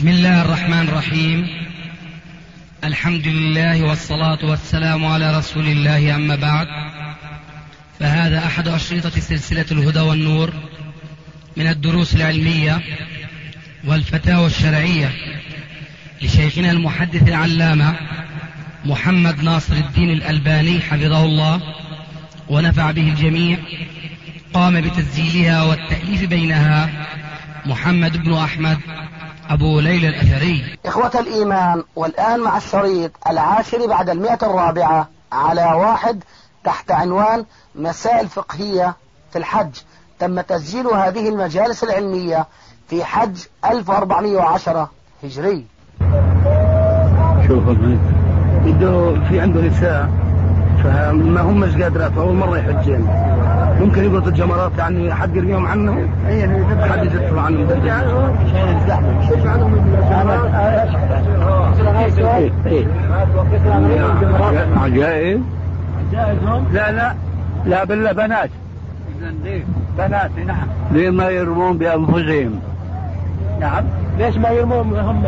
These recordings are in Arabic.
بسم الله الرحمن الرحيم. الحمد لله والصلاة والسلام على رسول الله، أما بعد، فهذا أحد أشرطة سلسلة الهدى والنور من الدروس العلمية والفتاوى الشرعية لشيخنا المحدث العلامة محمد ناصر الدين الألباني حفظه الله ونفع به الجميع. قام بتسجيلها والتأليف بينها محمد بن أحمد أبو ليلى الأثري. إخوة الإيمان، والآن مع الشريط 10 بعد 104 على 1 تحت عنوان مسائل فقهية في الحج. تم تسجيل هذه المجالس العلمية في حج 1410 هجري. شوف بده في عنده نساء فما همش قادرات، أول مرة يحجين، ممكن يقول الجمرات يعني حد يرميهم عنه، حد يدفع عنهم جائز؟ لا بالله بنات نعم. ليه ما يرمون بأنفسهم؟ نعم، ليش ما يرمون هم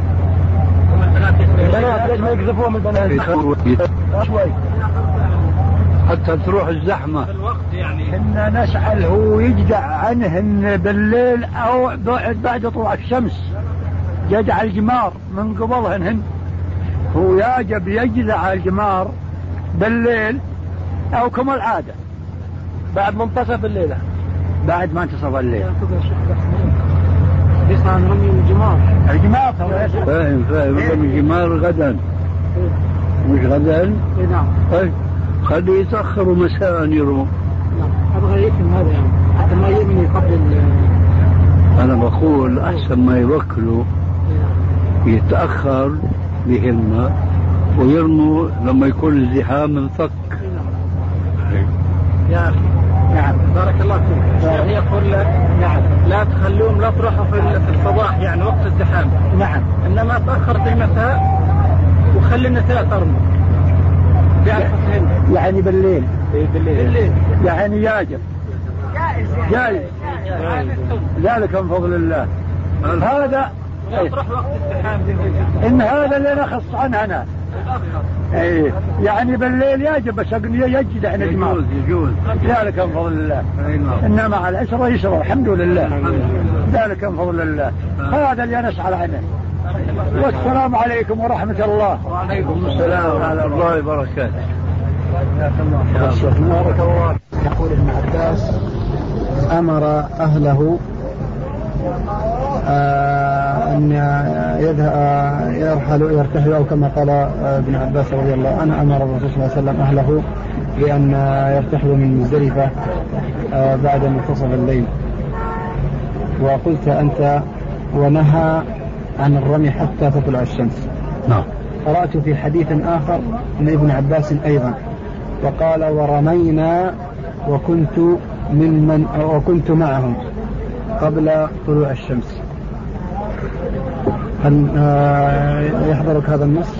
البنات؟ ليش ما يقذفوهم البنات شوي حتى تروح الزحمة الوقت؟ يعني إن نسأل هو يجدع عنهن بالليل أو بعد طلوع الشمس، يجدع الجمار من قبلهن، هو يجب يجدع الجمار بالليل أو كما العادة بعد منتصف الليلة، بعد ما انتصف الليل يصنع نرمي الجمار فاهم الجمار غدا مش غدا. نعم. طيب خليه يتأخروا مساء يروم. نعم، أبغى يفهم هذا يعني حتى ما يرمي قبل أنا بقول أحسن ما يوكلوا يتأخر بهمة ويرموا لما يكون الزحام انفك. يا أخي نعم، بارك الله فيك. يعني يقول لك نعم لا تخلوهم لا تروحوا في الصباح يعني وقت الزحام، نعم، إنما تأخر في المساء وخلي النساء ترموا يعني بالليل. بالليل يعني يجب جائز ذلك من فضل الله. هذا تروح وقت الزحام إن هذا اللي نخص عنه أنا. ايه يعني بالليل يجب بس يجد احنا يجوز ذلك من فضل الله. انما على العسر يسر الحمد لله، ذلك من فضل الله. هذا اللي نسأل عنه. والسلام عليكم ورحمة الله. وعليكم السلام ورحمة الله وبركاته. بارك الله. يقول ابن عباس أمر أهله أن يرتحلوا، أو كما قال ابن عباس رضي الله عنه أمر الرسول صلى الله عليه وسلم أهله بأن يرتحلوا من مزدلفة بعد منتصف الليل. وقلت أنت ونهى عن الرمي حتى تطلع الشمس. نعم. قرأت في حديث آخر من ابن عباس أيضا وقال ورمينا وكنت معهم قبل طلوع الشمس. هل يحضرك هذا النص؟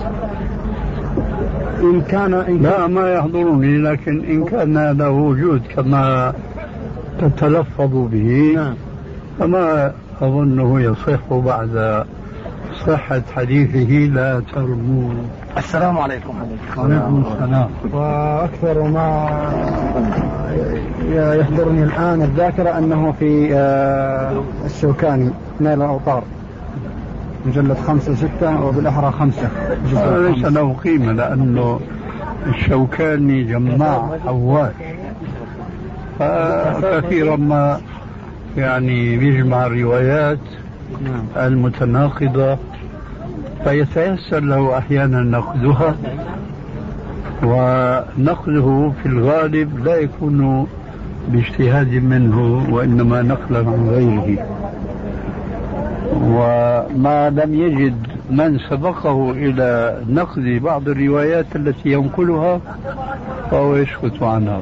إن كان لا ما يحضرني، لكن إن كان له وجود كما تتلفظ به نعم. فما أظنه يصح بعد صحة حديثه لا ترموا. السلام عليكم. وعليكم السلام. وأكثر ما يحضرني الآن الذاكرة أنه في الشوكاني نيل الأوطار مجلد 5 6 وبالأحرى 5 ليس له قيمة لأنه الشوكاني جماع حواش، فكثيرا ما يعني بيجمع الروايات المتناقضة فيتيسر له أحيانا نقدها، ونقله في الغالب لا يكون باجتهاد منه وإنما نقلا عن غيره. وما لم يجد من سبقه إلى نقد بعض الروايات التي ينقلها فهو يسكت عنها.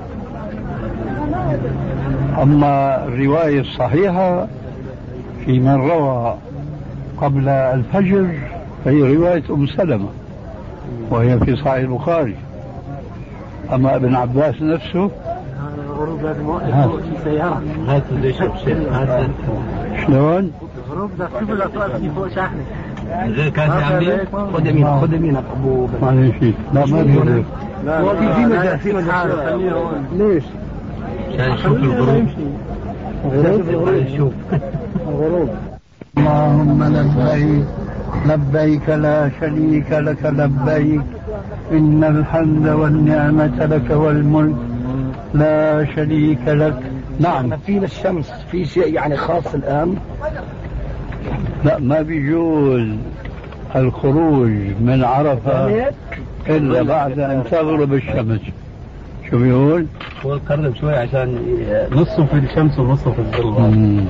أما الرواية الصحيحة في من روى قبل الفجر فهي رواية أم سلمة وهي في صحيح البخاري. أما ابن عباس نفسه الغروب لازم في سيارة. شلون؟ الغروب ده شوف الأطراف دي فوق شحنة زي كان عاملين خد يمين خد يمين أبو معلش لا ما في هو في مجال في مجال ليش؟ عشان نشوف الغروب نشوف الغروب. اللهم لبيك لبيك لا شريك لك لبيك إن الحمد والنعمة لك والملك لا شريك لك. نعم. في للشمس في شيء يعني خاص الآن؟ لا ما بيجوز الخروج من عرفة إلا بعد أن تغرب الشمس. شو بيقول؟ هو قرب شوي عشان نصه في الشمس ونصه في الظل.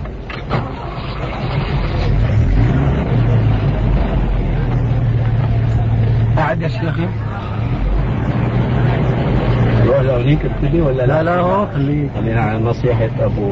قاعد يا شيخ روح لهونيك ابتدي ولا لا هو خلينا على نصيحة أبو.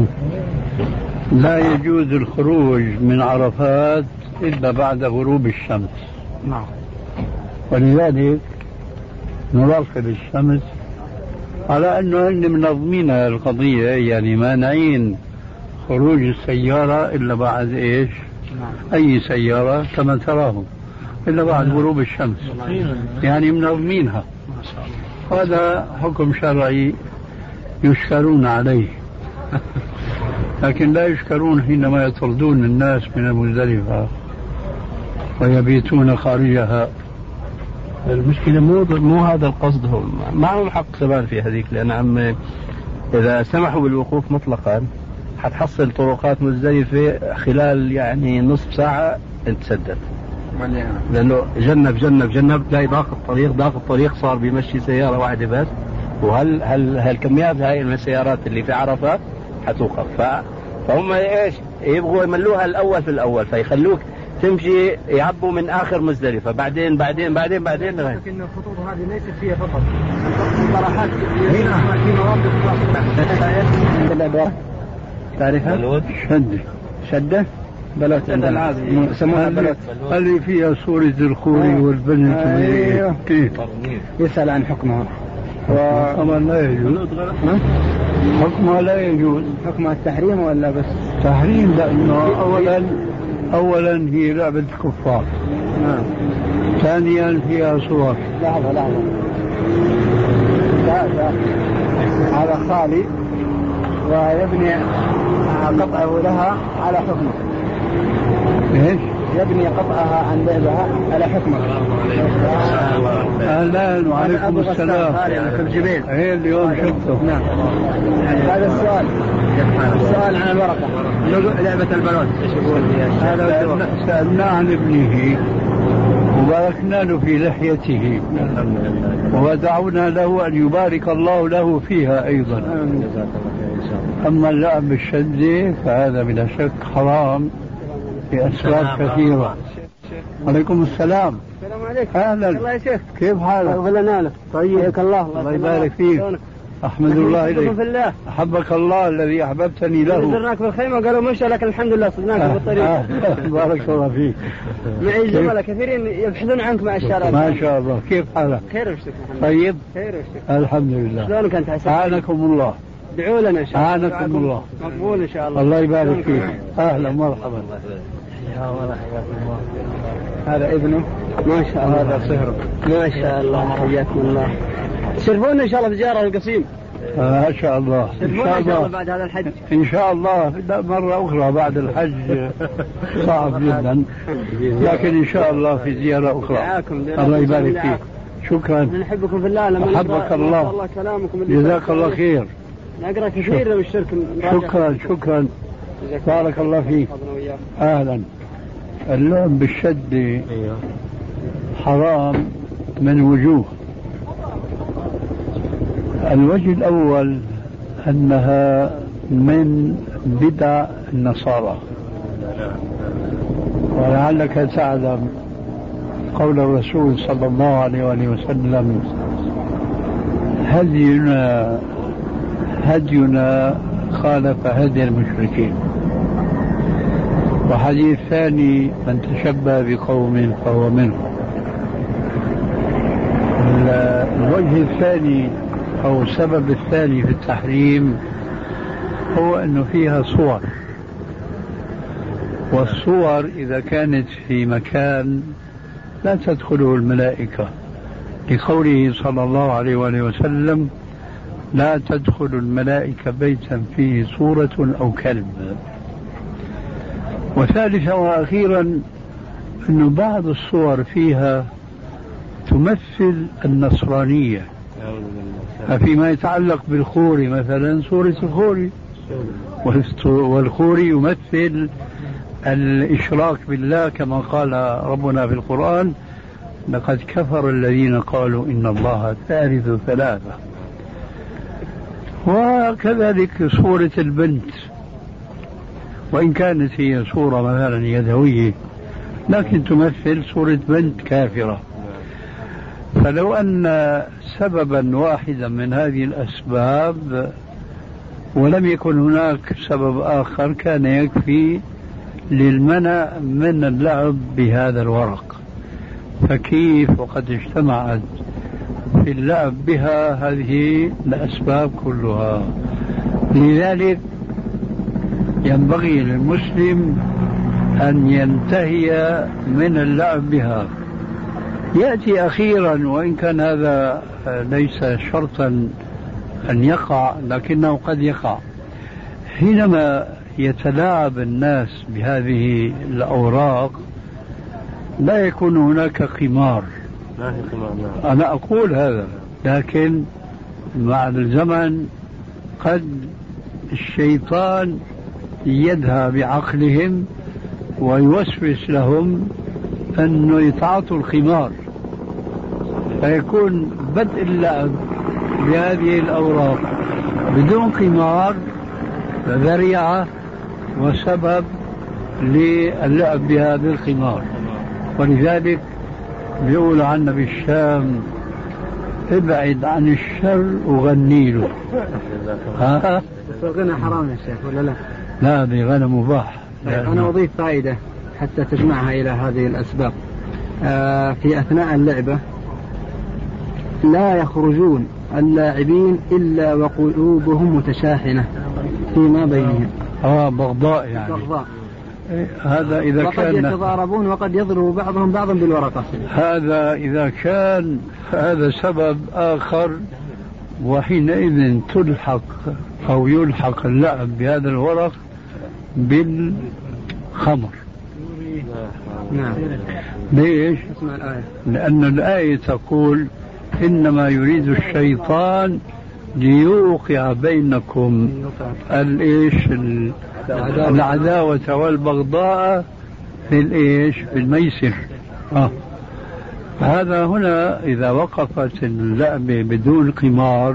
لا يجوز الخروج من عرفات إلا بعد غروب الشمس. نعم. ولذلك نراقب الشمس على أنه هن منظمين القضية، يعني مانعين خروج السيارة إلا بعد إيش؟ أي سيارة كما تراهم إلا بعد غروب الشمس، يعني منظمينها. هذا حكم شرعي يشكرون عليه، لكن لا يشكرون حينما يطردون الناس من المزدلفة ويبيتون خارجها. المشكلة مو هذا القصد، هم معهم حق كمان في هذيك، لأن عم إذا سمحوا بالوقوف مطلقا حتحصل طرقات مزدلفة خلال يعني نصف ساعة انتسدت، لأنه جنب تلاقي ضاق الطريق صار بيمشي سيارة واحدة بس، هالكميات هاي من السيارات اللي في عرفة حتوقف. فهم ايش يبغوا يملوها الأول في الأول، فيخلوك تمشي يعبوا من آخر مزدلفة بعدين لكن الخطوط هذه ليست فيها فقط مصطلحات في مواد تعرفها؟ شدة بلوت يسمونها بلوت اللي فيها صورة الخوري والبنت. ايوه يسأل عن حكمها. طبعا لا يجوز. حكمها لا يجوز. حكمها التحريم ولا بس تحريم؟ لأنه أولا هي لعبة كفار. ثانيا فيها صور. لحظة هذا خالي ويبني قطعه لها على حكمه. ايش؟ يبني قطعها عن لعبها على حكمه. اهلا وعليكم السلام. في الجبيل. ايه اليوم شفته. نعم. هذا السؤال عن الورقة لعبة البلوت ايش يقول؟ سألنا عن ابنه وباركنا له في لحيته ودعونا له أن يبارك الله له فيها أيضا. أما اللعب بالشدة فهذا بلا شك حرام لأسباب كثيرة. عليكم السلام. السلام عليكم. أهلا. الله يا شيخ. كيف حالك؟ أهلا. طيب الله يبارك فيك. أحمد الله إليك. أحبك الله الذي أحببتني له. زرناك بالخيمة وقالوا مشى، لك الحمد لله صدناك بالطريق. بارك الله فيك. معي زملاء كثيرين يبحثون عنك مع الشارع. ما شاء الله. كيف حالك؟ خير وشكرا. طيب. خير وشكرا. الحمد لله. شلونك أنت حسن؟ أعانكم الله. ادعوا لنا إن شاء الله. أعانكم الله. مقبول إن شاء الله. الله يبارك فيك. أهلا مرحبا. هذا ابنه ما شاء الله. هذا صهره ما شاء الله. حياكم الله. تشرفونا إن شاء الله بزيارة القصيم. ما شاء الله. إن شاء الله بعد هذا الحج. إن شاء الله مرة أخرى بعد الحج صعب جدا، لكن إن شاء الله في زيارة أخرى. الله يبارك فيك. شكرا. نحبكم في الله. أحبك الله. جزاك الله خير. نقرأ كثير من الشرك. شكرا. بارك الله فيك. أهلا. اللعب بالشد حرام من وجوه. الوجه الأول أنها من بدع النصارى، ولعلك تعلم قول الرسول صلى الله عليه وسلم: هدينا خالف هدي المشركين. وحديث ثاني: من تشبه بقوم فهو منهم. الوجه الثاني أو السبب الثاني في التحريم هو أنه فيها صور، والصور إذا كانت في مكان لا تدخله الملائكة، لقوله صلى الله عليه وآله وسلم: لا تدخل الملائكة بيتا فيه صورة أو كلب. وثالثا وأخيرا أن بعض الصور فيها تمثل النصرانية، فيما يتعلق بالخوري مثلا صورة الخوري، والخوري يمثل الإشراك بالله كما قال ربنا في القرآن: لقد كفر الذين قالوا إن الله ثالث ثلاثة. وكذلك صورة البنت، وإن كانت هي صورة مثلا يدوية لكن تمثل صورة بنت كافرة. فلو أن سببا واحدا من هذه الأسباب ولم يكن هناك سبب آخر كان يكفي للمنع من اللعب بهذا الورق، فكيف وقد اجتمعت في اللعب بها هذه الأسباب كلها؟ لذلك ينبغي للمسلم أن ينتهي من اللعب بها. يأتي أخيرا، وإن كان هذا ليس شرطا أن يقع لكنه قد يقع، حينما يتلاعب الناس بهذه الأوراق لا يكون هناك قمار. أنا أقول هذا، لكن مع الزمن قد الشيطان يدهى بعقلهم ويوسوس لهم أنه يتعاطوا الخمار، فيكون بدء اللعب بهذه الأوراق بدون خمار ذريعة وسبب للعب بهذا الخمار. ولذلك بيقول عنا بالشام: ابعد عن الشر وغني له. ها؟ الغنى حرام يا شيخ ولا لا؟ لا، هذه غنى مباح. أنا أضيف فائدة حتى تجمعها إلى هذه الأسباب. في أثناء اللعبة لا يخرجون اللاعبين إلا وقلوبهم متشاحنة فيما بينهم. بغضاء يعني. بغضاء. هذا إذا وقد كان يتضاربون وقد يضرب بعضهم بعضا بالورقة. هذا إذا كان هذا سبب آخر، وحينئذ تلحق أو يلحق اللعب بهذا الورق بالخمر. نعم. ليش؟ لأن الآية تقول: إنما يريد الشيطان ليوقع بينكم العداوة والبغضاء في الميسر. هذا هنا إذا وقفت اللعبة بدون قمار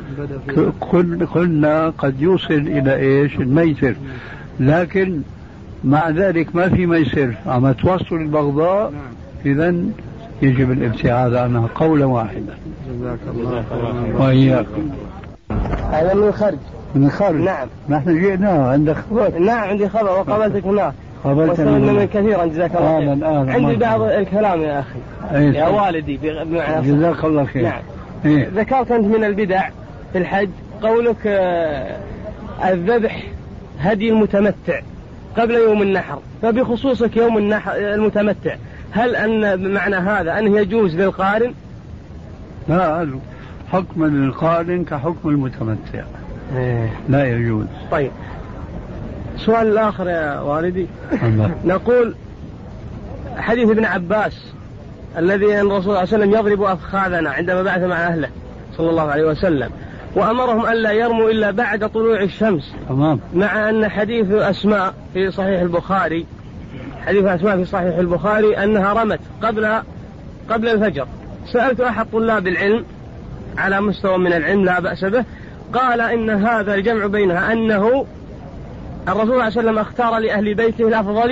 قلنا قد يوصل إلى الميسر، لكن مع ذلك ما في ميسر، عم توصل البغضاء، إذن يجب الابتعاد عنها قولا واحدا. جزاك الله وإياكم. هذا من الخارج. من الخارج. نعم. نحن جئنا عندك خبر. نعم عندي خبر وقابلتك هناك. واستفدنا من كثيرا جزاك الله خير. عندي بعض الكلام يا أخي. يا والدي جزاك الله خير. نعم. ذكرت أنت من البدع في الحج قولك الذبح هدي المتمتع قبل يوم النحر، فبخصوصك يوم النحر المتمتع هل أن معنى هذا أنه يجوز للقارن؟ لا، حكم للقارن كحكم المتمتع. لا يجوز. طيب، السؤال الآخر يا والدي نقول حديث ابن عباس الذي أن الرسول صلى الله عليه وسلم يضرب أفخاذنا عندما بعث مع أهله صلى الله عليه وسلم، وأمرهم أن لا يرموا إلا بعد طلوع الشمس. تمام. مع أن حديث أسماء في صحيح البخاري، حديث أسماء في صحيح البخاري أنها رمت قبل الفجر. سألت أحد طلاب العلم على مستوى من العلم لا بأس به، قال إن هذا الجمع بينها أنه الرسول صلى الله عليه وسلم اختار لأهل بيته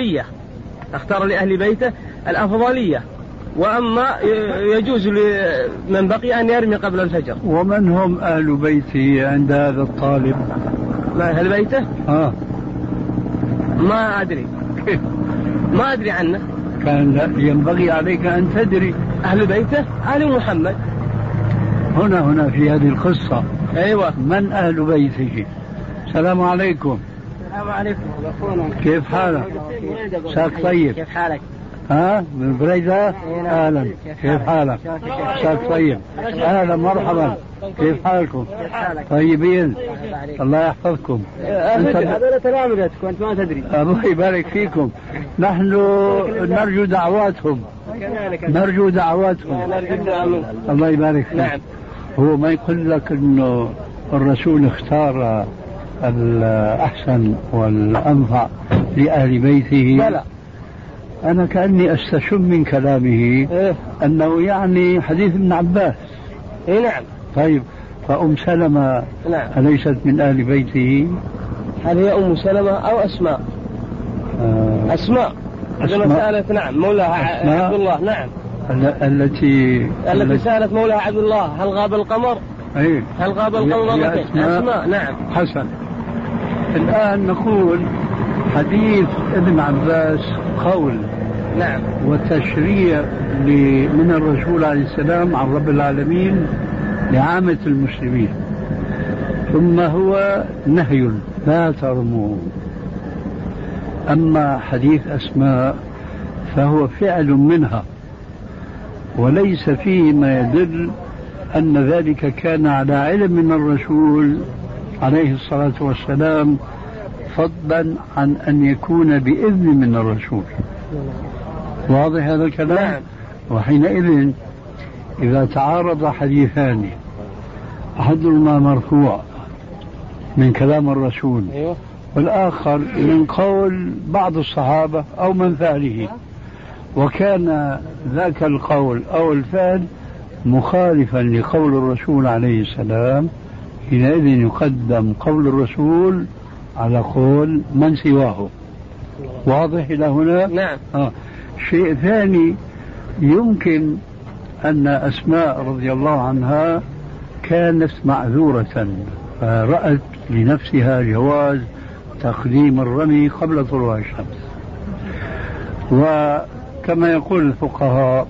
الأفضلية، وأما يجوز لمن بقي أن يرمي قبل الفجر. ومن هم أهل بيته عند هذا الطالب؟ ما أهل بيته؟ ما أدري. ما أدري عنه. كان ينبغي عليك أن تدري. أهل بيته آل محمد. هنا في هذه القصة. أيوة. من أهل بيته؟ السلام عليكم. السلام عليكم. كيف حالك؟ ساك طيب؟ كيف حالك؟ ها من بريدة؟ أهلا. كيف حالك؟ ساك طيب؟ أهلا مرحبا. كيف حالكم؟ طيبين؟ الله يحفظكم. هذول تلامذتك وأنت ما تدري. الله يبارك فيكم. نحن نرجو دعواتهم. نرجو دعواتهم. الله يبارك فيك. نعم. هو ما يقول لك إنه الرسول اختار الأحسن والأنفع لأهل بيته؟ لا. أنا كأني أستشم من كلامه أنه يعني حديث ابن عباس. نعم. طيب فأم سلمة نعم. أليست من أهل بيته؟ هل هي أم سلمة أو أسماء؟ أسماء. عندما سألت نعم مولاها عبد الله. نعم. التي سألت مولاها عبد الله هل غاب القمر؟ أيه؟ هل غاب القمر؟ أسماء. نعم. حسن. الآن نقول حديث ابن عباس قول نعم وتشريع من الرسول عليه السلام عن رب العالمين لعامة المسلمين، ثم هو نهي لا ترموا. أما حديث أسماء فهو فعل منها وليس فيه ما يدل أن ذلك كان على علم من الرسول عليه الصلاة والسلام، فضلا عن أن يكون بإذن من الرسول. واضح هذا الكلام؟ نعم. وحينئذ إذا تعارض حديثان أحدهما مرفوع من كلام الرسول والآخر من قول بعض الصحابة أو من فعله، وكان ذاك القول أو الفعل مخالفا لقول الرسول عليه السلام، حينئذ يقدم قول الرسول على قول من سواه. واضح إلى هنا؟ نعم. شيء ثاني، يمكن أن أسماء رضي الله عنها كانت معذورة فرأت لنفسها جواز تقديم الرمي قبل طلوع الشمس، وكما يقول الفقهاء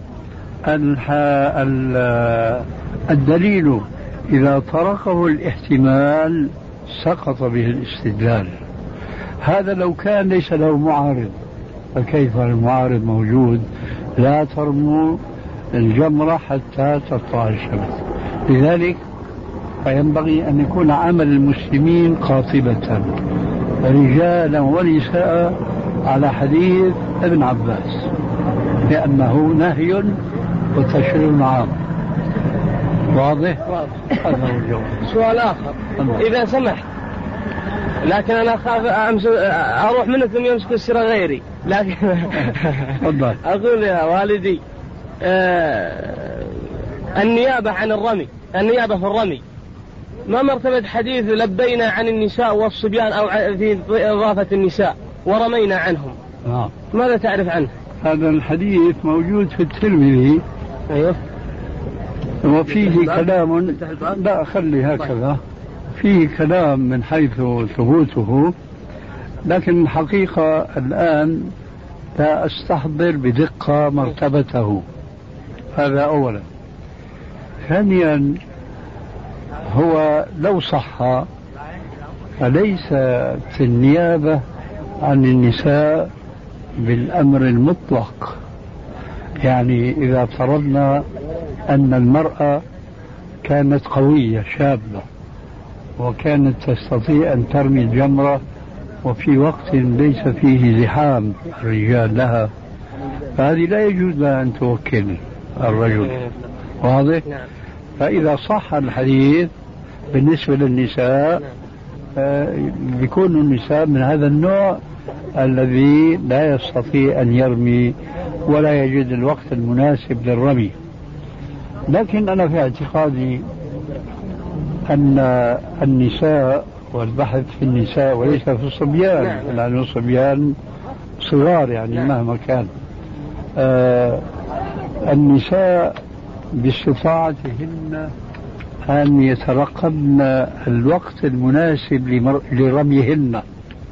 الدليل إذا طرقه الاحتمال سقط به الاستدلال. هذا لو كان ليس له معارض، فكيف المعارض موجود؟ لا ترموا الجمرة حتى تطلع الشمس. لذلك فينبغي أن يكون عمل المسلمين قاطبة رجالا ونساء على حديث ابن عباس، لأنه نهي وتشريع عام. واضح؟ هذا هو الجواب. سؤال آخر إذا سمحت، لكن أنا أخاف أروح منك ثم يمسك السر غيري، لكن أقول يا والدي النيابة عن الرمي، النيابة في الرمي ما مرتبة حديث لبينا عن النساء والصبيان أو في إضافة النساء ورمينا عنهم؟ ماذا تعرف عنه؟ هذا الحديث موجود في الترمذي. أيوه. وفيه كلام، لا خلي هكذا، فيه كلام من حيث ثبوته، لكن الحقيقة الآن لا أستحضر بدقة مرتبته. هذا أولا. ثانيا، هو لو صح فليس في النيابة عن النساء بالأمر المطلق. يعني إذا فرضنا أن المرأة كانت قوية شابة وكانت تستطيع أن ترمي الجمرة وفي وقت ليس فيه زحام الرجال لها، فهذه لا يجوز لها أن توكل الرجل. واضح؟ فإذا صح الحديث بالنسبة للنساء بيكون النساء من هذا النوع الذي لا يستطيع أن يرمي ولا يجد الوقت المناسب للرمي. لكن أنا في اعتقادي أن النساء، والبحث في النساء وليس في الصبيان، لأن الصبيان صغار يعني مهما كان، النساء باستطاعتهن أن يترقبن الوقت المناسب لرميهن،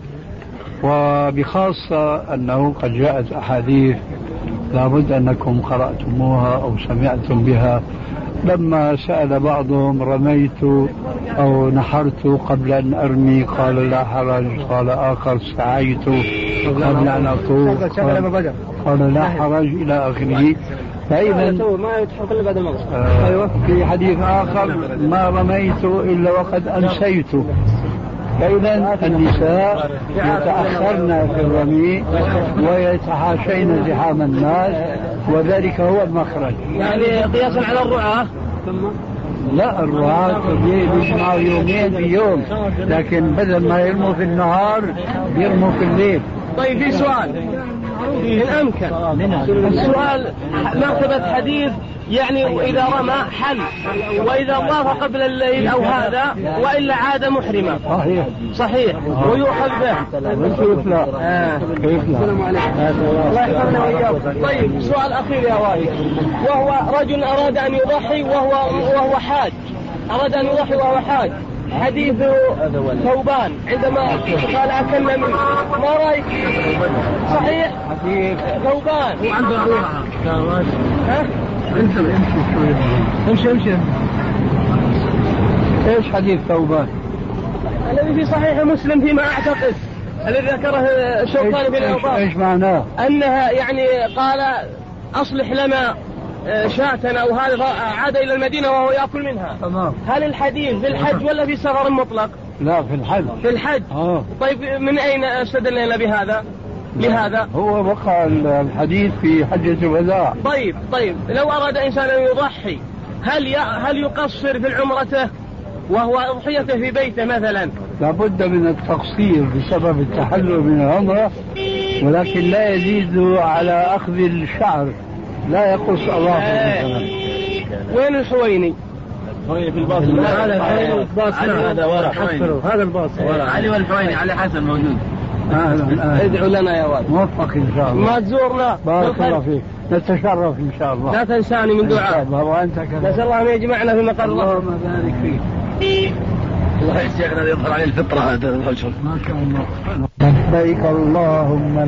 وبخاصة أنه قد جاءت أحاديث لابد أنكم قرأتموها أو سمعتم بها، لما سأل بعضهم رميت أو نحرت قبل أن أرمي قال لا حرج، قال آخر سعيت قبل أن أطوف قال لا حرج إلى آخره. فإذا في حديث آخر ما رميت إلا وقد أمسيت. فإذا النساء يتأخرن في الرمي ويتحاشين زحام الناس، وذلك هو المخرج. يعني قياسا على الرعاة. لا، الرعاة يجمعوا يومين في يوم، لكن بدل ما يرموا في النهار يرموا في الليل. طيب في سؤال إن أمكن، السؤال مرتبة حديث يعني إذا رمى حل وإذا طاف قبل الليل أو هذا وإلا عاد محرما. صحيح ويؤخذ به. كيف لا؟ السلام عليكم. الله يحفظنا وإياكم. طيب سؤال أخير يا والد، وهو رجل أراد أن يضحي وهو حاج، أراد أن يضحي وهو حاج. حديث ثوبان عندما قال أكلنا منه، ما رأيك؟ صحيح ثوبان امشي ايش حديث ثوبان الذي في صحيح مسلم فيما أعتقد، الذي ذكره الشوكاني في الأوطان؟ ايش معناه؟ أنها يعني قال أصلح لنا شاة أو هذا، عاد إلى المدينة وهو يأكل منها. تمام. هل الحديث في الحج ولا في سفر مطلق؟ لا، في الحج. في الحج. طيب من أين استدلنا بهذا؟ لهذا هو وقع الحديث في حجة الوداع. طيب لو أراد إنسان أن يضحي هل يقصر في العمرته وهو أضحيته في بيته مثلا؟ لابد من التقصير بسبب التحلل من العمرة، ولكن لا يزيد على أخذ الشعر، لا يقص أظافره مثلا. وين الحويني؟ في الباص. هذا ورا هذا الباص علي والحويني علي حسن موجود. أهلا. ادعوا لنا يا والد. موفق إن شاء الله. ما تزورنا. بارك الله فيك. نتشرف إن شاء الله. لا تنساني من دعاء. وأنت كذلك. نسأل الله أن يجمعنا في مقر الله. اللهم بارك فيك. الله يا شيخنا يظهر عليه الفطرة هذا الرجل. ما شاء الله. لبيك اللهم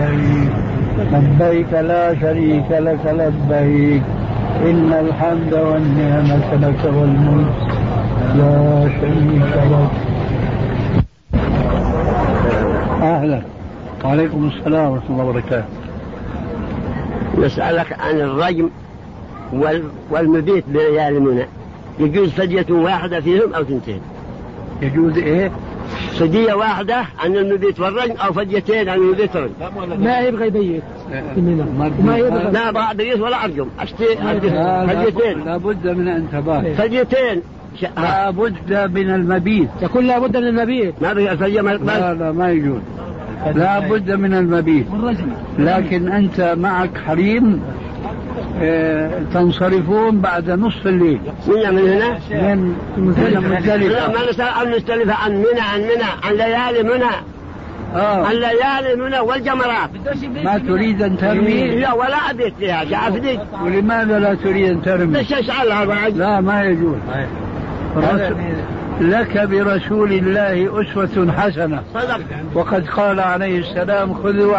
لبيك لا شريك لك لبيك إن الحمد والنعمة لك والملك لا شريك لك. أهلا. وعليكم السلام ورحمة الله وبركاته. نسألك عن الرجم والمبيت بليالي منى، يجوز فدية واحدة فيهم أو ثنتين؟ يجوز إيه؟ فدية واحدة عن المبيت والرجم أو فديتين عن المبيت والرجم. ما يبغى يبيت ما يبغى. لا بعد بيت ولا أرجم فديتين. لابد من انتباه. فديتين لابد من المبيت. يقول لابد من المبيت. ما بيجوز فدية. لا ما يجوز. لابد من المبيت. لكن أنت معك حريم تنصرفون بعد نصف الليل. من هنا؟ من مزدلفة. ما نسأل عن مزدلفة، عن منى عن ليالي منى. عن ليالي منى والجمرات. ما تريد أن ترمي؟ لا ولا أبيت فيها شافدي. ولماذا لا تريد أن ترمي؟ ليش أسألها بعد؟ لا ما يجوز. لك برسول الله أسوة حسنة. وقد قال عليه السلام خذوا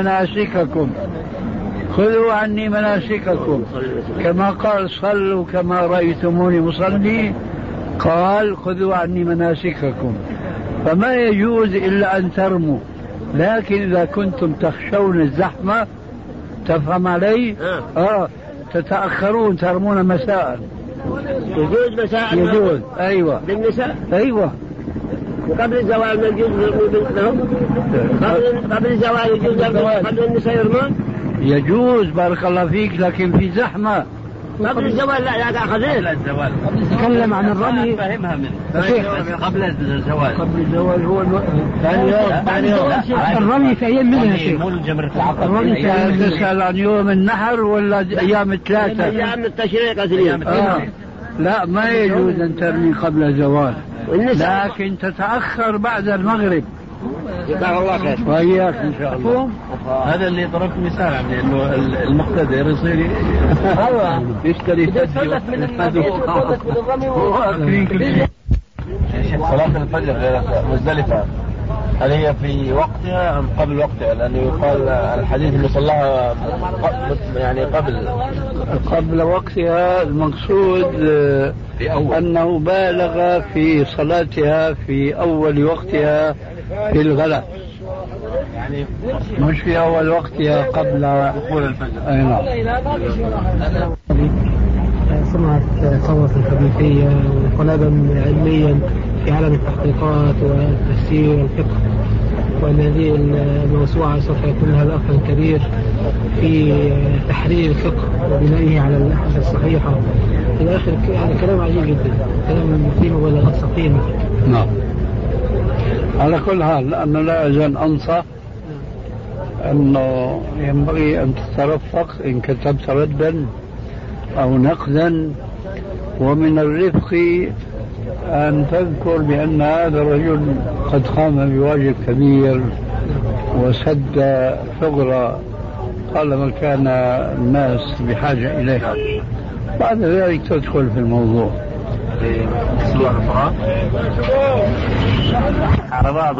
عني مناسككم كما قال صلوا كما رأيتموني مصلي، قال خذوا عني مناسككم. فما يجوز إلا أن ترموا، لكن إذا كنتم تخشون الزحمة تفهم علي؟ تتأخرون ترمون مساء. يجوز مساء؟ يجوز. أيوة. بالنساء؟ أيوة. وقبل الزوال يجوز لهم؟ قبل الزوال يجوز قبل النساء يرمون؟ يجوز بارك الله فيك، لكن في زحمة. قبل الزوال لا يا أخذين. قبل الزوال. نتكلم عن الرمي. فهمها منه. قبل الزوال. قبل الزوال هو ثاني يوم. الرمي في أيام منها شيء. مو الجمرة العقبة. الرمي في تسأل عن يوم النحر ولا أيام الثلاثة؟ أيام التشريق أسليم. لا ما يجوز أن ترمي قبل الزوال، لكن تتأخر بعد المغرب. جزاك الله خير. وإياك إن شاء الله. هذا اللي ضربت مثال يعني إنه المقتدر يصير يشتري تفلت من النبي وتفلت من الرمي. صلاة الفجر مزدلفة هل هي في وقتها أم قبل وقتها؟ لأنه يقال الحديث اللي صلاها يعني قبل وقتها المقصود أنه بالغ في صلاتها في أول وقتها في الغلاء، يعني مش في أول وقتها قبل دخول الفجر. أي نعم. صنعت ثورة حديثية وانقلابا علميا في عالم التحقيقات والتفسير والفقه، وأن هذه الموسوعة سوف يكون لها أثر كبير في تحرير الفقه وبنائه على الأحاديث الصحيحة إلى آخر. يعني كلام عجيب جدا، كلام فيه مبالغات سقيمة. نعم. على كل حال أنا لا أزال أنصح أنه ينبغي أن تترفق إن كتبت ردا أو نقدا، ومن الرفق أن تذكر بأن هذا الرجل قد قام بواجب كبير وسد ثغرة طالما كان الناس بحاجة إليها. بعد ذلك تدخل في الموضوع. على بعض.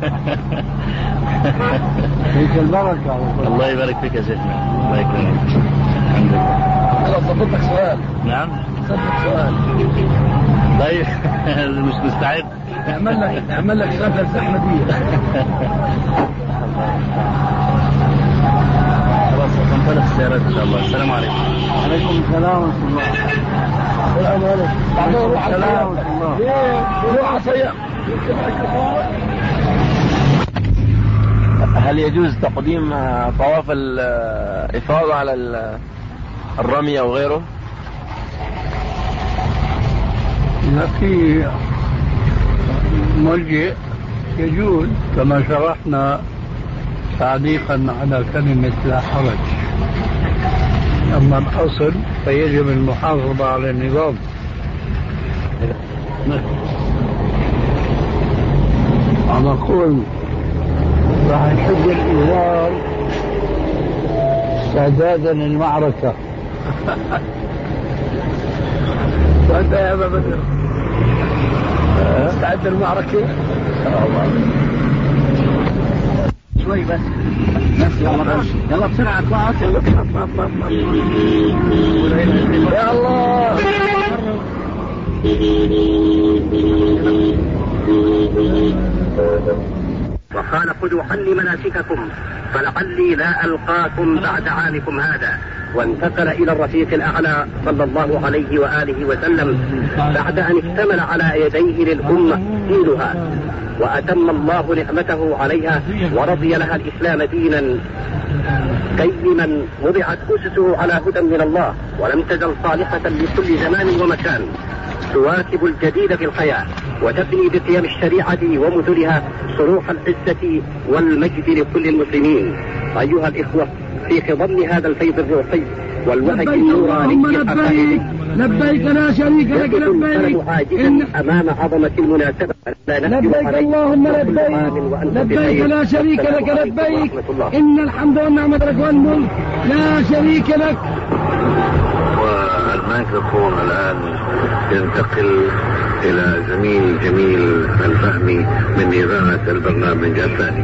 فيك البركة. الله يبارك فيك يا شيخنا. الله يكرمك. الحمد لله. صدقتك سؤال. نعم. صدق سؤال. طيب مش مستعد. اعمل لك غفلة أحمدية. خلاص ننطلق السيارات إن شاء الله. السلام عليكم. عليكم السلام ورحمة الله. السلام عليكم. روح السلام ورحمة الله. روح صيح. هل يجوز تقديم طواف الإفاضة على الرمي أو غيره؟ في ملجئ يجوز كما شرحنا تعليقا على كلمة لا حرج، أما الأصل فيجب المحافظة على النظام. على قول راح نحج الإزار استعدادا للمعركة. وأنت يا أبا بدر استعد للمعركة؟ شوي بس يلا بسرعة اطلع. يا الله. وقال خذوا عني مناسككم فلعلي لا ألقاكم بعد عامكم هذا، وانتقل إلى الرفيق الأعلى صلى الله عليه وآله وسلم بعد أن اشتمل على يديه للأمة دينها، وأتم الله نعمته عليها ورضي لها الإسلام دينا قيما وضعت أسسه على هدى من الله، ولم تزل صالحة لكل زمان ومكان، تواكب الجديد في الحياة وتبني بقيم الشريعة ومثلها صروح العزة والمجد لكل المسلمين. أيها الإخوة، في خضم هذا الفيض الروحي والوحي النوراني الحقيقي لبيك لا شريك لك لبيك أمام عظمة المناسبة. لبيك اللهم لبيك لا شريك لك لبيك إن الحمد والنعمة لك والملك لا شريك لك. والميكروفون الآن ينتقل إلى زميل جميل الفهمي من إذاعة البرنامج الثاني.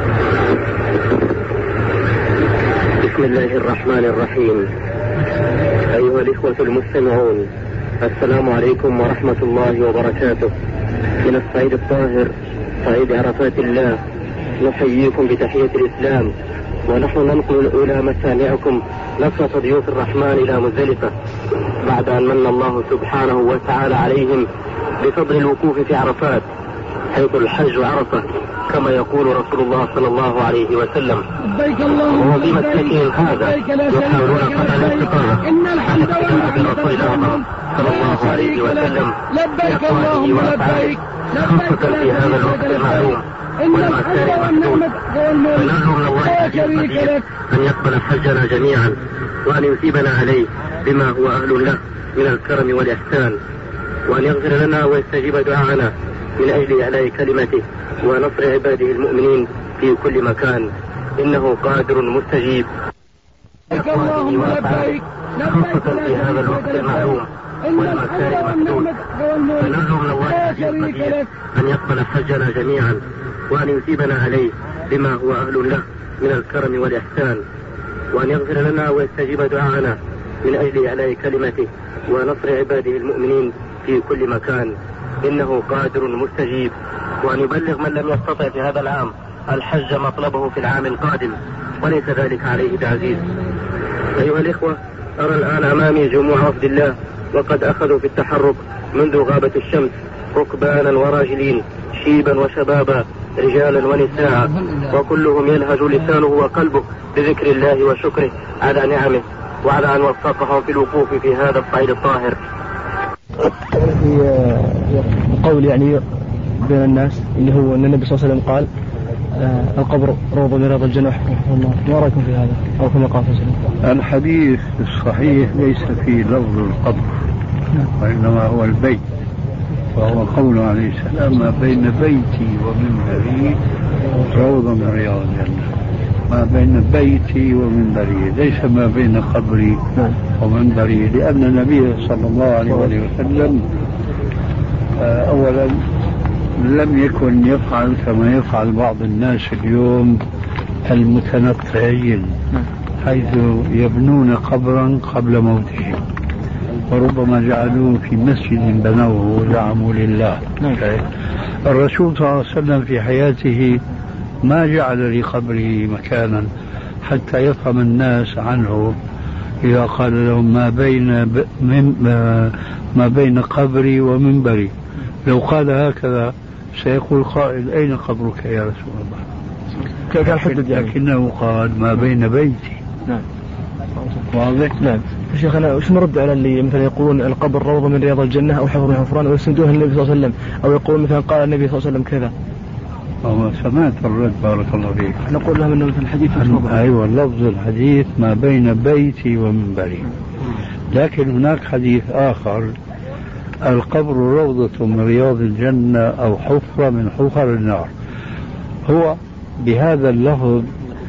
بسم الله الرحمن الرحيم. أيها الإخوة المستمعون، السلام عليكم ورحمة الله وبركاته. من الصعيد الطاهر صعيد عرفات الله نحييكم بتحية الإسلام، ونحن ننقل إلى مسامعكم نصرة ضيوف الرحمن إلى مزدلفة بعد أن من الله سبحانه وتعالى عليهم بفضل الوقوف في عرفات، حيث الحج عرفة كما يقول رسول الله صلى الله عليه وسلم. وفي مسلكهم هذا يحاولون قطع الاستقامة برسول الله صلى الله عليه وسلم بأقواله وأفعاله، خاصة في هذا الوقت المعلوم والمسار المحدود. فنرجو من الله القدير أن يقبل حجنا جميعا وأن يثيبنا عليه بما هو أهل له من الكرم والإحسان، وأن يغفر لنا ويستجيب دعاءنا من أجل إعلاء كلمته ونصر عباده المؤمنين في كل مكان، إنه قادر مستجيب. اللهم لبيك خاصة في هذا الوقت المعلوم والمسار المحدود. فنرجو من الله القدير أن يقبل حجنا جميعا وأن يثيبنا عليه بما هو أهل له من الكرم والإحسان، وأن يغفر لنا ويستجيب دعاءنا من أجل إعلاء كلمته ونصر عباده المؤمنين في كل مكان، إنه قادر مستجيب. وأن يبلغ من لم يستطع في هذا العام الحج مطلبه في العام القادم، وليس ذلك عليه بعزيز. أيها الإخوة، أرى الآن أمامي جموع وفد الله، وقد أخذوا في التحرك منذ غابة الشمس، ركبانا وراجلين، شيبا وشبابا، رجالا ونساء، وكلهم يلهج لسانه وقلبه بذكر الله وشكره على نعمه وعلى أن وفقهم في الوقوف في هذا الصعيد الطاهر. في قول يعني بين الناس اللي هو أن النبي صلى الله عليه وسلم قال القبر روضة من رياض الجنة وحفرة الله، ما رأيكم في هذا أو كما قال صلى الله عليه وسلم؟ الحديث الصحيح ليس فيه لفظ القبر وإنما هو البيت، وهو قوله عليه السلام: ما بين بيتي ومنبري روضة من رياض الجنة. ما بين بيتي ومنبري، ليس ما بين قبري ومنبري، لأن النبي صلى الله عليه وسلم أولا لم يكن يفعل كما يفعل بعض الناس اليوم المتنطعين، حيث يبنون قبرا قبل موتهم، وربما جعلوه في مسجد بنوه وزعموا لله. الرسول صلى الله عليه وسلم في حياته ما جعل لقبره مكانا حتى يفهم الناس عنه إذا قال لهم ما بين قبري ومنبري. لو قال هكذا سيقول قائل: أين قبرك يا رسول الله؟ لكنه قال: ما بين بيتي. نعم. واضح؟ نعم. شيخنا وش نرد على اللي مثلا يقولون القبر روضة من رياض الجنة أو حفر من حفران ويسندوها النبي صلى الله عليه وسلم، أو يقولون مثلا قال النبي صلى الله عليه وسلم كذا؟ سمعت الرد بارك الله فيك. نقول لهم أنه مثل الحديث أيوة، لفظ الحديث ما بين بيتي ومنبري، لكن هناك حديث آخر: القبر روضة من رياض الجنة أو حفرة من حفر النار. هو بهذا اللفظ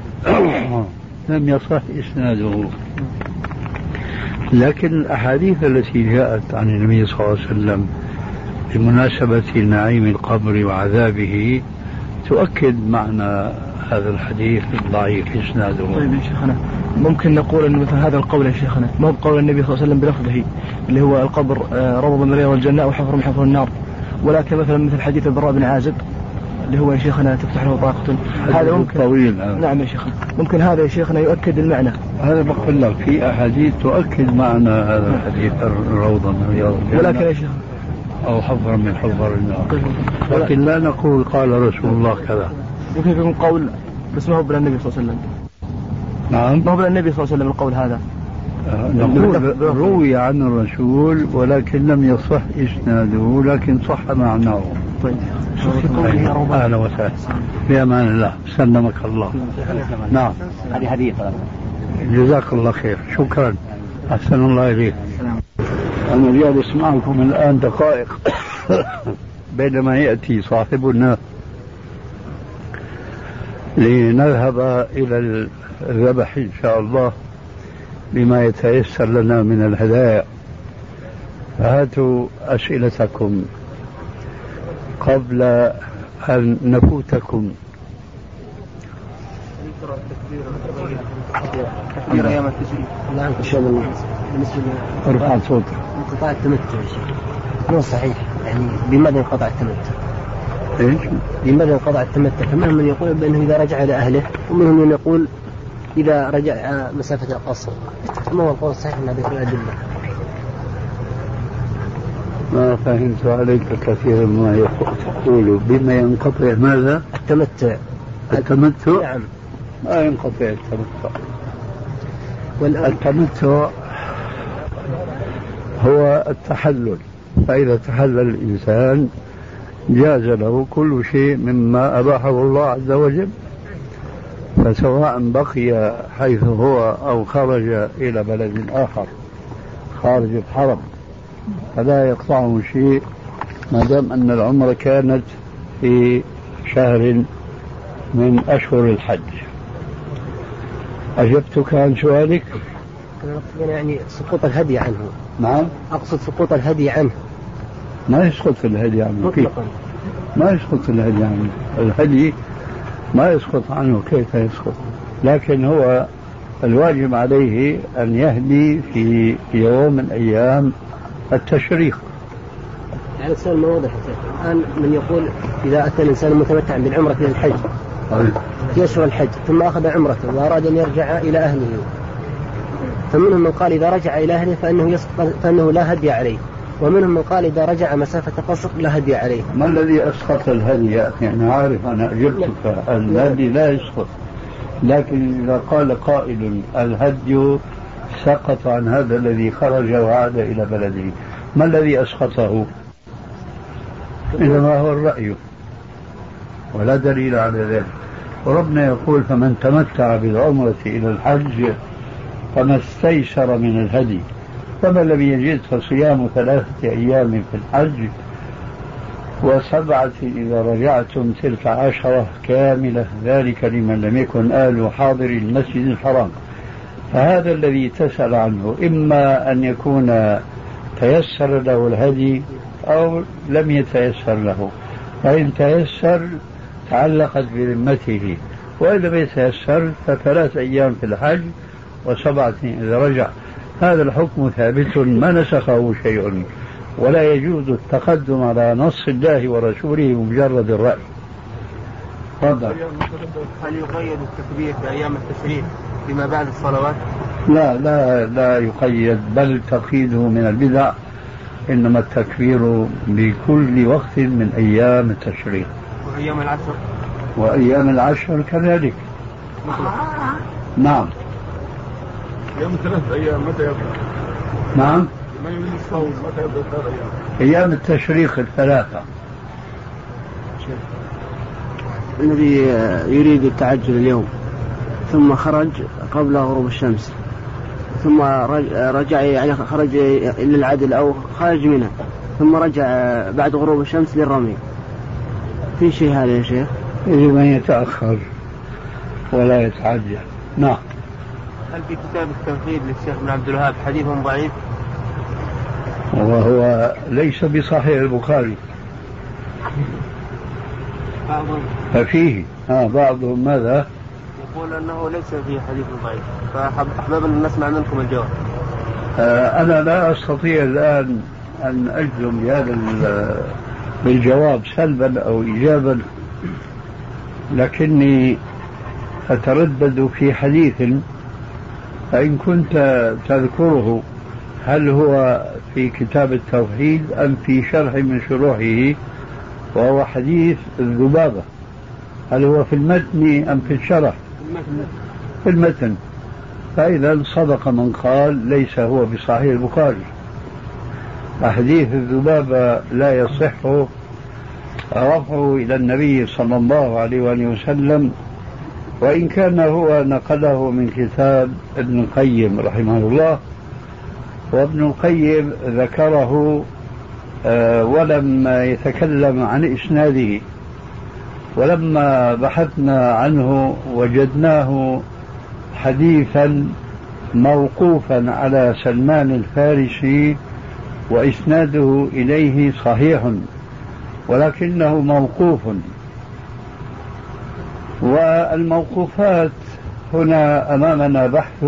لم يصح إسناده، لكن الأحاديث التي جاءت عن النبي صلى الله عليه وسلم بمناسبة نعيم القبر وعذابه تؤكد معنى هذا الحديث الضعيف إسناده. طيب يا شيخنا، ممكن نقول أن مثلا هذا القول يا شيخنا ما هو بقول النبي صلى الله عليه وسلم بلفظه اللي هو القبر روضة من رياض الجنة أو حفر من حفر النار، ولكن مثل حديث البراء بن عازب اللي هو يا شيخنا تفتح له طاقة، هذا ممكن طويل. نعم يا شيخنا، ممكن هذا يا شيخنا يؤكد المعنى. هذا بقول لك في أحاديث تؤكد معنى هذا الحديث الروضة من رياض الجنة ولكن يا شيخ أو حفر من حفر النار، لكن لا نقول قال رسول الله كذا. يمكن يكون قول بس ما هو بلا النبي صلى الله عليه وسلم. نعم، ما هو بلا النبي صلى الله عليه وسلم القول هذا. نقول روي عن الرسول ولكن لم يصح إسناده، لكن صح معناه. طيب أهلا وسهلا، بأمان الله، سلمك الله. نعم، هذه حديث. جزاك الله خير، شكرا، أحسن الله إليك. أنا جالس معكم الآن دقائق بينما يأتي صاحبنا لنذهب إلى الذبح إن شاء الله بما يتيسر لنا من الهدايا. فهاتوا أسئلتكم قبل أن نفوتكم. تكبير أيام التشريق. نعم إن شاء الله. ارفع صوتك. انقطاع التمتع يا شيخ مو صحيح، يعني بماذا انقطع التمتع؟ ايش؟ بماذا انقطع التمتع؟ فمنهم من يقول بأنه إذا رجع إلى أهله، ومنهم من يقول إذا رجع مسافة القصر. ما هو القول الصحيح من هذه الأدلة؟ ما فهمت عليك كثيرا ما تقول. بما ينقطع ماذا؟ التمتع. التمتع؟ نعم. ما ينقطع التمتع. التمتع هو التحلل، فإذا تحلل الإنسان جاز له كل شيء مما أباحه الله عز وجل، فسواء بقي حيث هو أو خرج إلى بلد آخر خارج الحرم فلا يقطعه شيء ما دام أن العمرة كانت في شهر من أشهر الحج. أجبتك عن سؤالك؟ يعني سقوط الهدي عنه. نعم، أقصد سقوط الهدي عنه. ما يسقط الهدي عنه مطلقا. ما يسقط الهدي عنه، الهدي ما يسقط عنه، كيف يسقط؟ لكن هو الواجب عليه أن يهدي في يوم من أيام التشريق. يعني السؤال ما واضح الآن. من يقول إذا أتى الإنسان متمتعا بالعمرة إلى الحج في أشهر الحج ثم أخذ عمرته وأراد أن يرجع إلى أهله، فمنهم من قال إذا رجع إلى أهله فإنه لا هدي عليه، ومنهم من قال إذا رجع مسافة قصر لا هدي عليه. ما الذي أسقط الهدي يا أخي؟ أنا عارف، أنا أجبتك الهدي لا يسقط، لكن إذا قال قائل الهدي سقط عن هذا الذي خرج وعاد إلى بلده، ما الذي أسقطه؟ إنما هو الرأي ولا دليل على ذلك. وربنا يقول فمن تمتع بالعمرة إلى الحج فما استيسر من الهدي، فمن لم يجد فصيام 3 أيام في الحج و7 إذا رجعتم تلك 10 كاملة، ذلك لمن لم يكن آل حاضر المسجد الحرام. فهذا الذي تسأل عنه إما أن يكون تيسر له الهدي أو لم يتيسر له، فإن تيسر تعلقت بذمته، وإن لم يتيسر ف3 أيام في الحج و7 إذا رجع. هذا الحكم ثابت ما نسخه شيء، ولا يجوز التقدم على نص الله ورسوله بمجرد الرأي. تفضل. هل يقيد التكبير في أيام التشريق فيما بعد الصلوات؟ لا يقيد، بل تقييده من البدع، إنما التكبير بكل وقت من أيام التشريق. وأيام العشر؟ وأيام العشر كذلك. نعم. أيام 3 أيام متى يبدأ؟ نعم. ما يمين الصوم متى يبدأ 3 أيام؟ أيام التشريق 3. الذي يريد التعجل اليوم ثم خرج قبل غروب الشمس ثم رجع، يعني خرج إلى العدل أو خارج منها ثم رجع بعد غروب الشمس للرمي، في شيء هذا يا شيخ؟ يجب أن يتأخر ولا يتعجل. نعم. هل في كتاب التوحيد للشيخ ابن عبد الوهاب حديث ضعيف؟ وهو ليس بصحيح البخاري. ففيه بعضهم ماذا؟ يقول أنه ليس فيه حديث ضعيف، فأحباب أن نسمع منكم الجواب. أنا لا أستطيع الآن أن أجزم بهذا بالجواب سلبا أو إيجابا، لكني أتردد في حديث، فإن كنت تذكره هل هو في كتاب التوحيد أم في شرح من شروحه، وهو حديث الذبابة، هل هو في المتن أم في الشرح؟ في المتن. فإذا صدق من قال ليس هو بصحيح البخاري. حديث الذبابة لا يصح رفعه إلى النبي صلى الله عليه وآله وسلم، وإن كان هو نقله من كتاب ابن القيم رحمه الله، وابن القيم ذكره ولم يتكلم عن إسناده، ولما بحثنا عنه وجدناه حديثا موقوفا على سلمان الفارسي وإسناده إليه صحيح ولكنه موقوف. والموقوفات هنا أمامنا بحث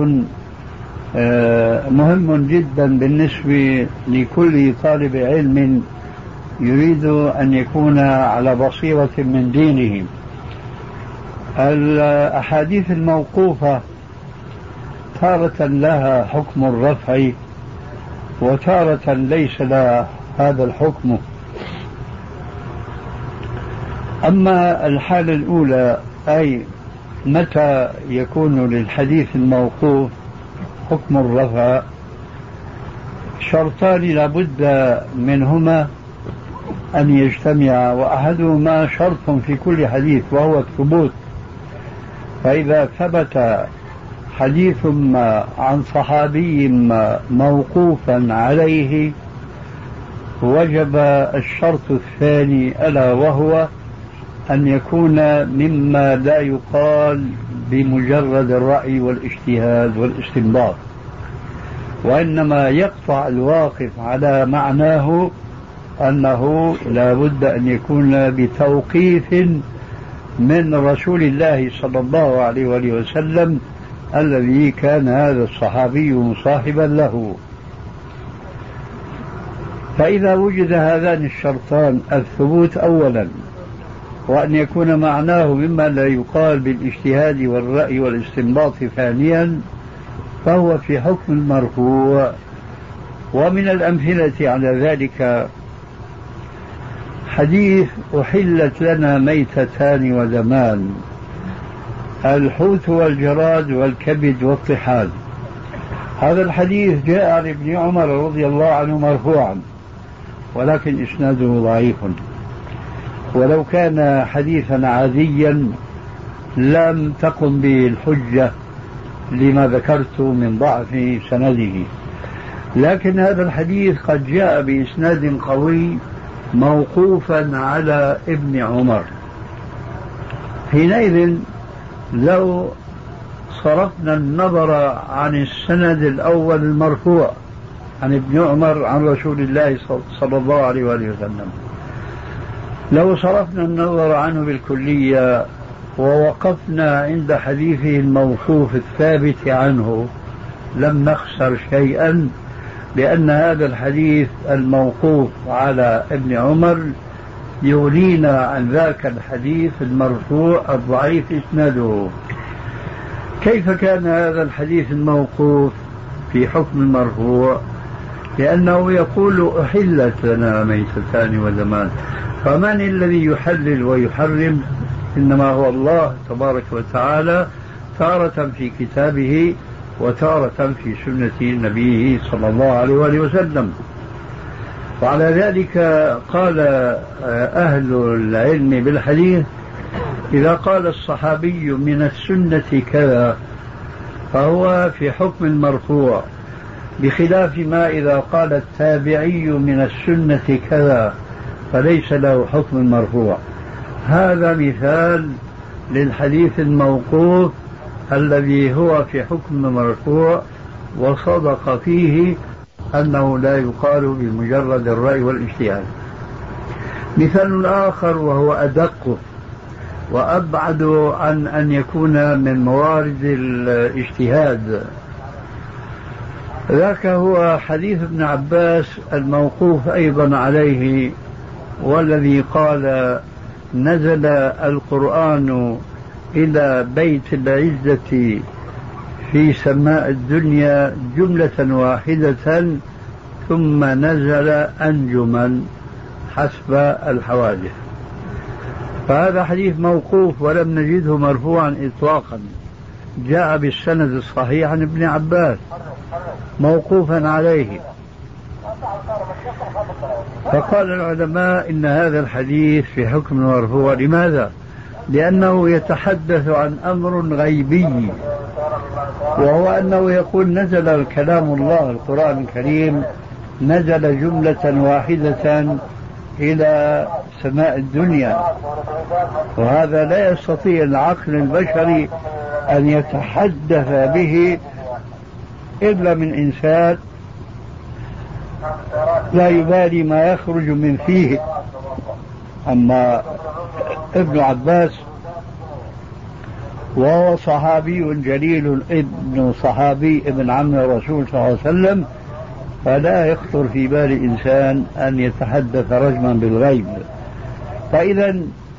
مهم جدا بالنسبة لكل طالب علم يريد أن يكون على بصيرة من دينه. الأحاديث الموقوفة تارة لها حكم الرفع وتارة ليس لها هذا الحكم. أما الحالة الأولى أي متى يكون للحديث الموقوف حكم الرفع، شرطان لابد منهما أن يجتمع، وأحدهما شرط في كل حديث وهو الثبوت. فإذا ثبت حديث عن صحابي موقوفا عليه وجب الشرط الثاني ألا وهو أن يكون مما لا يقال بمجرد الرأي والاجتهاد والاستنباط، وإنما يقطع الواقف على معناه أنه لا بد أن يكون بتوقيف من رسول الله صلى الله عليه وآله وسلم الذي كان هذا الصحابي مصاحبا له. فإذا وجد هذان الشرطان، الثبوت أولا وأن يكون معناه مما لا يقال بالاجتهاد والرأي والاستنباط ثانيا، فهو في حكم المرفوع. ومن الأمثلة على ذلك حديث أحلت لنا ميتتان ودمان، الحوت والجراد والكبد والطحال. هذا الحديث جاء عن ابن عمر رضي الله عنه مرفوعا، ولكن إسناده ضعيف، ولو كان حديثا عاديا لم تقم به الحجة لما ذكرت من ضعف سنده. لكن هذا الحديث قد جاء بإسناد قوي موقوفا على ابن عمر. حينئذ لو صرفنا النظر عن السند الأول المرفوع عن ابن عمر عن رسول الله صلى الله عليه وآله وسلم، لو صرفنا النظر عنه بالكلية ووقفنا عند حديثه الموقوف الثابت عنه لم نخسر شيئا، لأن هذا الحديث الموقوف على ابن عمر يغنينا عن ذاك الحديث المرفوع الضعيف إسناده. كيف كان هذا الحديث الموقوف في حكم المرفوع؟ لأنه يقول أحلت لنا ميتتان ودمان، فمن الذي يحلل ويحرم؟ إنما هو الله تبارك وتعالى، تارة في كتابه وتارة في سنة نبيه صلى الله عليه وآله وسلم. وعلى ذلك قال أهل العلم بالحديث إذا قال الصحابي من السنة كذا فهو في حكم المرفوع، بخلاف ما إذا قال التابعي من السنة كذا فليس له حكم المرفوع. هذا مثال للحديث الموقوف الذي هو في حكم المرفوع، وصدق فيه أنه لا يقال بمجرد الرأي والاجتهاد. مثال آخر وهو أدق وأبعد عن أن يكون من موارد الاجتهاد، ذاك هو حديث ابن عباس الموقوف أيضا عليه، والذي قال نزل القرآن إلى بيت العزة في سماء الدنيا جملة واحدة ثم نزل أنجما حسب الحوادث. فهذا حديث موقوف ولم نجده مرفوعا إطلاقا، جاء بالسند الصحيح عن ابن عباس موقوفا عليه. فقال العلماء إن هذا الحديث في حكم المرفوع. لماذا؟ لأنه يتحدث عن أمر غيبي، وهو أنه يقول نزل كلام الله القرآن الكريم نزل جملة واحدة إلى سماء الدنيا، وهذا لا يستطيع العقل البشري أن يتحدث به إلا من إنسان لا يبالي ما يخرج من فيه. أما ابن عباس وهو صحابي جليل ابن صحابي ابن عم الرسول صلى الله عليه وسلم، فلا يخطر في بال إنسان أن يتحدث رجما بالغيب. فإذا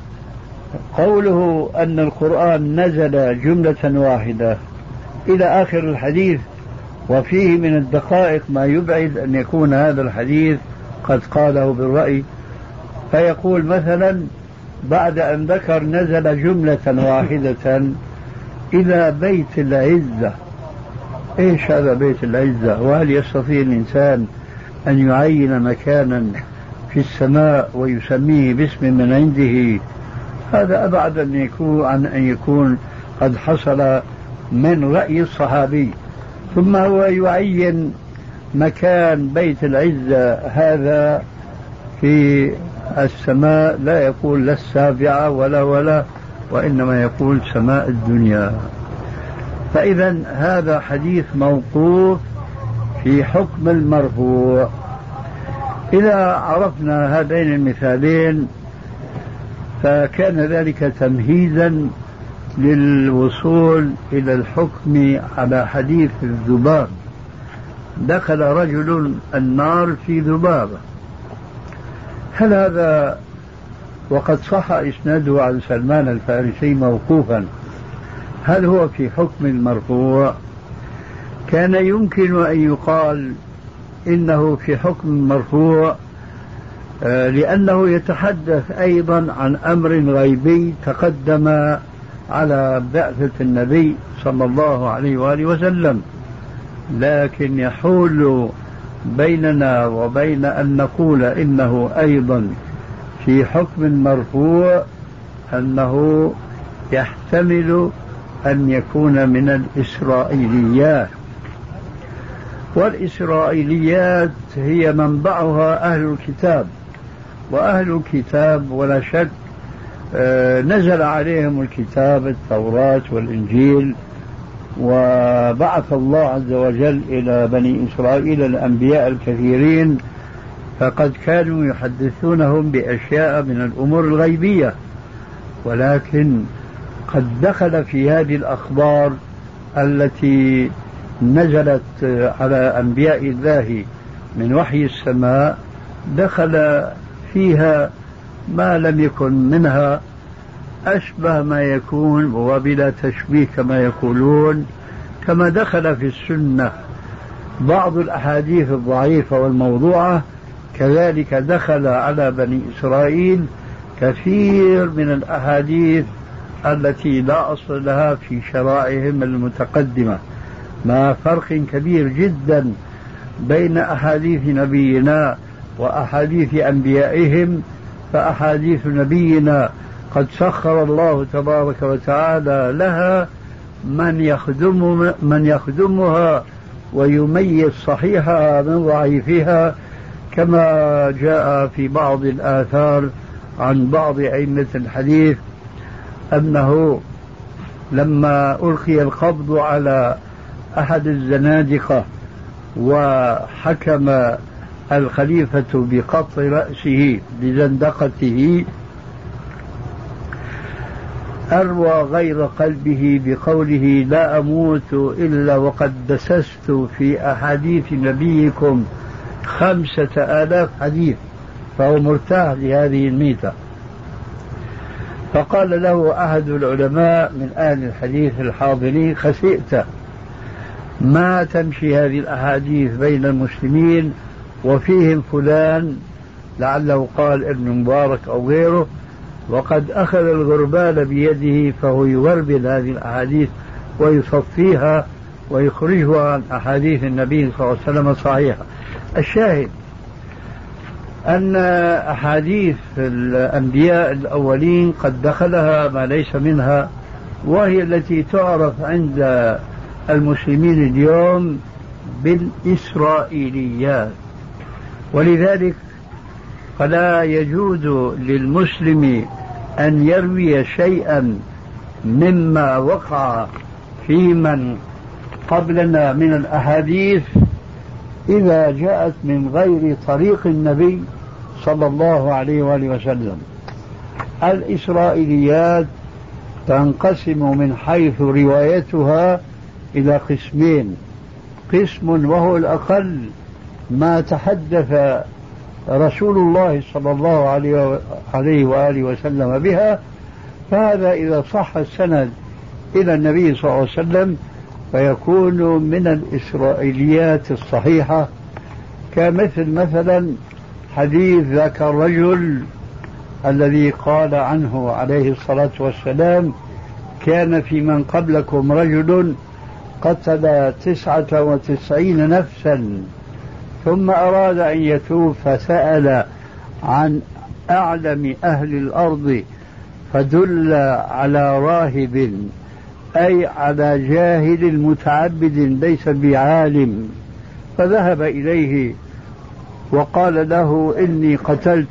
قوله أن القرآن نزل جملة واحدة إلى آخر الحديث، وفيه من الدقائق ما يبعد أن يكون هذا الحديث قد قاله بالرأي. فيقول مثلا بعد أن ذكر نزل جملة واحدة إلى بيت العزة، إيش هذا بيت العزة؟ وهل يستطيع الإنسان أن يعين مكانا في السماء ويسميه باسم من عنده؟ هذا أبعد عن أن يكون قد حصل من رأي الصحابي. ثم هو يعين مكان بيت العزة هذا في السماء، لا يقول لا السابعة ولا وإنما يقول سماء الدنيا. فإذا هذا حديث موقوف في حكم المرفوع. إذا عرفنا هذين المثالين فكان ذلك تمهيدا للوصول إلى الحكم على حديث الذباب. دخل رجل النار في ذبابة، هل هذا وقد صح إسناده عن سلمان الفارسي موقوفا، هل هو في حكم المرفوع؟ كان يمكن أن يقال إنه في حكم مرفوع لأنه يتحدث أيضا عن أمر غيبي تقدم على بعثة النبي صلى الله عليه وآله وسلم، لكن يحول بيننا وبين أن نقول إنه أيضا في حكم مرفوع أنه يحتمل أن يكون من الإسرائيليات، والإسرائيليات هي منبعها أهل الكتاب، وأهل الكتاب ولا شك نزل عليهم الكتاب التوراة والإنجيل، وبعث الله عز وجل إلى بني إسرائيل الأنبياء الكثيرين، فقد كانوا يحدثونهم بأشياء من الأمور الغيبية، ولكن قد دخل في هذه الأخبار التي نزلت على أنبياء الله من وحي السماء، دخل فيها ما لم يكن منها أشبه ما يكون وبلا تشبيه كما يقولون، كما دخل في السنة بعض الأحاديث الضعيفة والموضوعة، كذلك دخل على بني إسرائيل كثير من الأحاديث التي لا أصل لها في شرائعهم المتقدمة، مع فرق كبير جدا بين أحاديث نبينا وأحاديث أنبيائهم. فأحاديث نبينا قد سخر الله تبارك وتعالى لها من يخدمها ويميز صحيحها من ضعيفها، كما جاء في بعض الآثار عن بعض أئمة الحديث أنه لما ألقي القبض على أحد الزنادقة وحكم الخليفة بقطع رأسه بزندقته، أروى غير قلبه بقوله: لا أموت إلا وقد دسست في أحاديث نبيكم 5000 حديث، فهو مرتاح لهذه الميتة. فقال له أحد العلماء من أهل الحديث الحاضرين: خسئت، ما تمشي هذه الأحاديث بين المسلمين وفيهم فلان، لعله قال ابن مبارك أو غيره، وقد أخذ الغربال بيده فهو يغربل هذه الأحاديث ويصفيها ويخرجها عن أحاديث النبي صلى الله عليه وسلم صحيحة. الشاهد أن أحاديث الأنبياء الأولين قد دخلها ما ليس منها، وهي التي تعرف عند المسلمين اليوم بالإسرائيليات. ولذلك فلا يجوز للمسلم أن يروي شيئا مما وقع في من قبلنا من الأحاديث إذا جاءت من غير طريق النبي صلى الله عليه وآله وسلم. الإسرائيليات تنقسم من حيث روايتها إلى قسمين: قسم وهو الأقل ما تحدث رسول الله صلى الله عليه وآله وسلم بها، فهذا إذا صح السند إلى النبي صلى الله عليه وسلم فيكون من الإسرائيليات الصحيحة، كمثل مثلا حديث ذاك الرجل الذي قال عنه عليه الصلاة والسلام: كان في من قبلكم رجل قتل 99 نفسا ثم أراد أن يتوب فسأل عن أعلم أهل الأرض فدل على راهب، أي على جاهل متعبد ليس بعالم، فذهب إليه وقال له: إني قتلت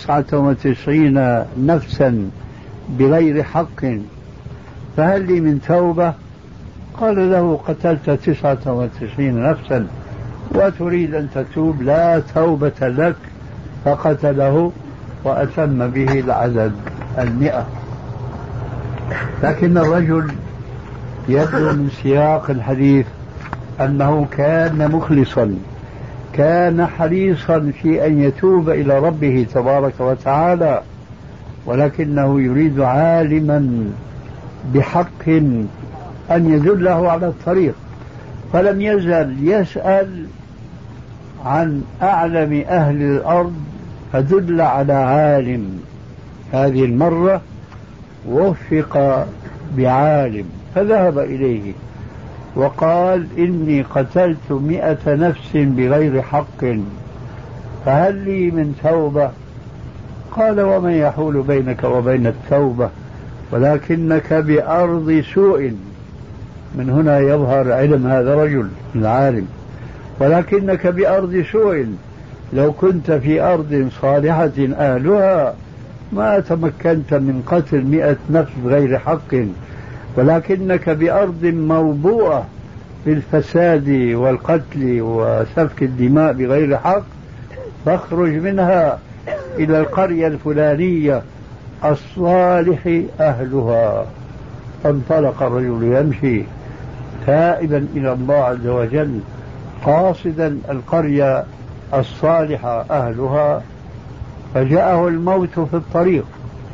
99 نفسا بغير حق، فهل لي من توبة؟ قال له: قتلت 99 نفسا وتريد أن تتوب، لا توبة لك. فقتله وأتم به العدد 100. لكن الرجل يبدو من سياق الحديث أنه كان مخلصا، كان حريصا في أن يتوب إلى ربه تبارك وتعالى، ولكنه يريد عالما بحق أن يدله على الطريق، فلم يزل يسأل عن أعلم أهل الأرض فدل على عالم. هذه المرة وفق بعالم فذهب إليه وقال: إني قتلت 100 نفس بغير حق فهل لي من توبة؟ قال: ومن يحول بينك وبين التوبة ولكنك بأرض سوء. من هنا يظهر علم هذا الرجل العالم. ولكنك بأرض سوء، لو كنت في أرض صالحة أهلها ما تمكنت من قتل 100 نفس بغير حق، ولكنك بأرض موبوءة بالفساد والقتل وسفك الدماء بغير حق، فاخرج منها إلى القرية الفلانية الصالح أهلها. فانطلق الرجل يمشي تائبا إلى الله عز وجل قاصدا القرية الصالحة أهلها، فجاءه الموت في الطريق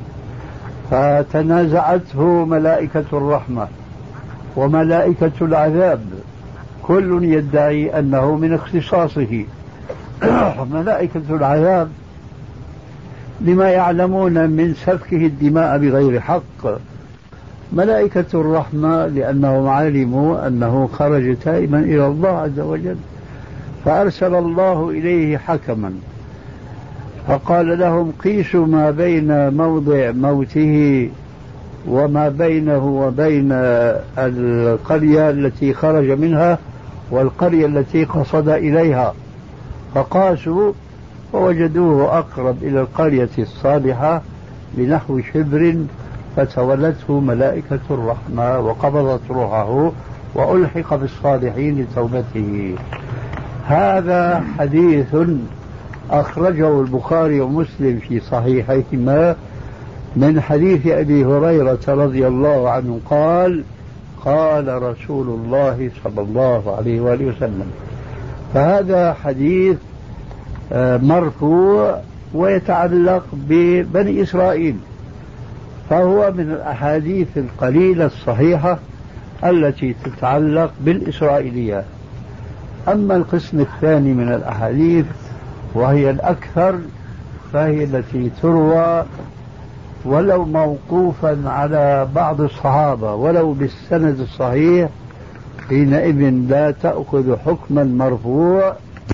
فتنازعته ملائكة الرحمة وملائكة العذاب، كل يدعي أنه من اختصاصه. ملائكة العذاب لما يعلمون من سفكه الدماء بغير حق، ملائكة الرحمة لأنهم علموا أنه خرج تائبا إلى الله عز وجل، فأرسل الله إليه حكما فقال لهم: قيسوا ما بين موضع موته وما بينه وبين القرية التي خرج منها والقرية التي قصد إليها، فقاسوا فوجدوه أقرب إلى القرية الصالحة بنحو شبر، فتولته ملائكة الرحمة وقبضت روحه وألحق بالصالحين لتوبته. هذا حديث أخرجه البخاري ومسلم في صحيحيهما من حديث أبي هريرة رضي الله عنه قال: قال رسول الله صلى الله عليه وآله وسلم. فهذا حديث مرفوع ويتعلق ببني إسرائيل، فهو من الأحاديث القليلة الصحيحة التي تتعلق بالإسرائيليات. أما القسم الثاني من الأحاديث وهي الأكثر فهي التي تروى ولو موقوفا على بعض الصحابة ولو بالسند الصحيح، حينئذ لا تأخذ حكما مرفوع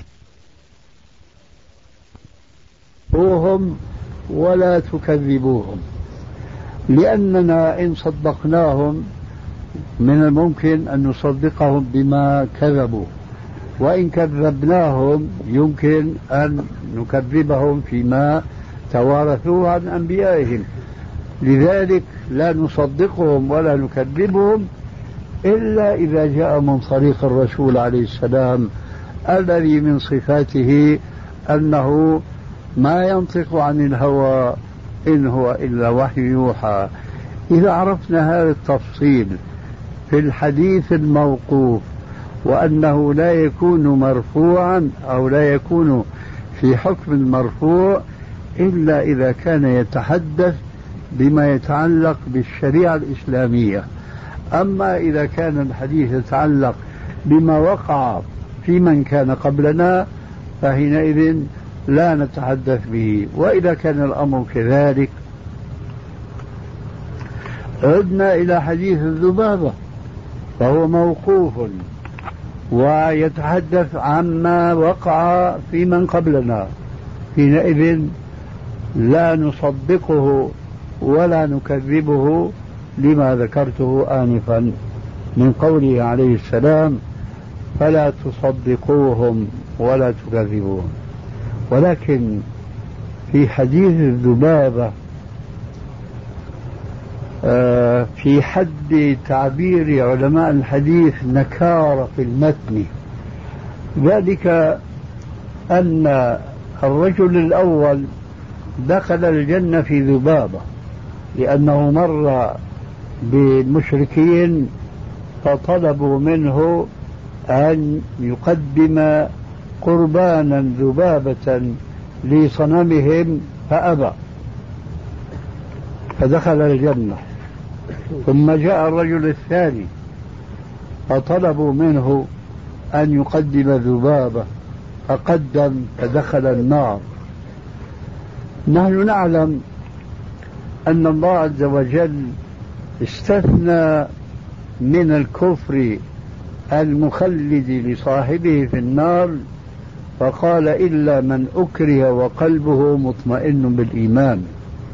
ولا تكذبوهم، لأننا إن صدقناهم من الممكن أن نصدقهم بما كذبوا، وإن كذبناهم يمكن أن نكذبهم فيما توارثوه عن أنبيائهم. لذلك لا نصدقهم ولا نكذبهم إلا إذا جاء من طريق الرسول عليه السلام الذي من صفاته أنه ما ينطق عن الهوى إن هو إلا وحي يوحى. إذا عرفنا هذا التفصيل في الحديث الموقوف وأنه لا يكون مرفوعا أو لا يكون في حكم المرفوع إلا إذا كان يتحدث بما يتعلق بالشريعة الإسلامية. أما إذا كان الحديث يتعلق بما وقع في من كان قبلنا فحينئذ لا نتحدث به. وإذا كان الأمر كذلك عدنا إلى حديث الذبابة فهو موقوف ويتحدث عما وقع في من قبلنا، حينئذ لا نصدقه ولا نكذبه لما ذكرته آنفا من قوله عليه السلام: فلا تصدقوهم ولا تكذبوهم. ولكن في حديث الذبابة في حد تعبير علماء الحديث نكارة في المتن، ذلك أن الرجل الأول دخل الجنة في ذبابة لأنه مر بالمشركين فطلبوا منه أن يقدم قربانا ذبابة لصنمهم فأبى فدخل الجنة. ثم جاء الرجل الثاني فطلبوا منه أن يقدم ذبابة فقدم فدخل النار. نحن نعلم أن الله عز وجل استثنى من الكفر المخلد لصاحبه في النار فقال إلا من أكره وقلبه مطمئن بالإيمان.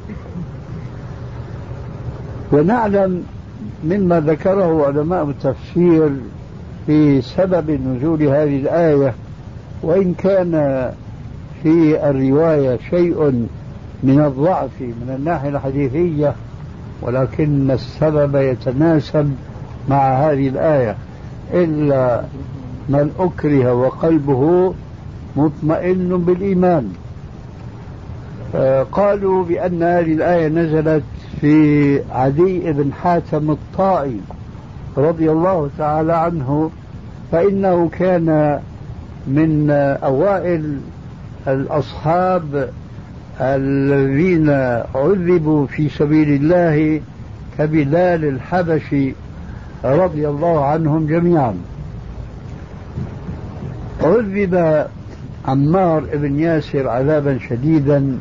ونعلم مما ذكره علماء التفسير في سبب نزول هذه الآية، وإن كان في الرواية شيء من الضعف من الناحية الحديثية، ولكن السبب يتناسب مع هذه الآية إلا من أكره وقلبه مطمئن بالإيمان. قالوا بأن هذه الآية نزلت في عدي بن حاتم الطائي رضي الله تعالى عنه، فإنه كان من أوائل الأصحاب الذين عذبوا في سبيل الله كبلال الحبشي رضي الله عنهم جميعا. عذب عمار بن ياسر عذابا شديدا،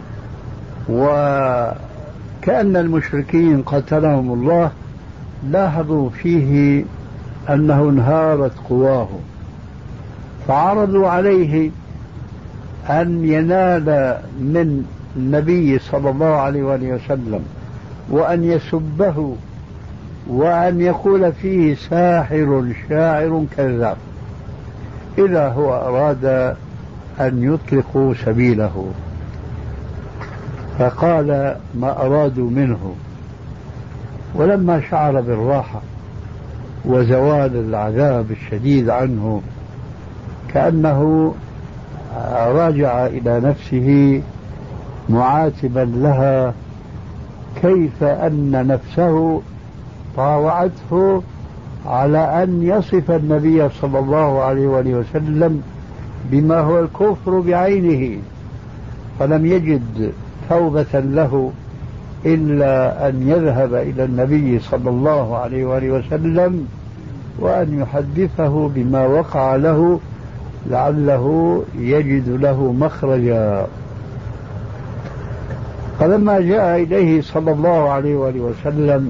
وكأن المشركين قتلهم الله لاحظوا فيه أنه انهارت قواه، فعرضوا عليه أن ينال من النبي صلى الله عليه وآله وسلم وأن يسبه وأن يقول فيه ساحر شاعر كذاب إذا هو أراد أن يطلقوا سبيله. فقال ما أرادوا منه، ولما شعر بالراحة وزوال العذاب الشديد عنه كأنه راجع إلى نفسه معاتبا لها كيف أن نفسه طاوعته على أن يصف النبي صلى الله عليه وآله وسلم بما هو الكفر بعينه، فلم يجد توبة له إلا أن يذهب إلى النبي صلى الله عليه وآله وسلم وأن يحدثه بما وقع له لعله يجد له مخرجا. فلما جاء إليه صلى الله عليه وآله وسلم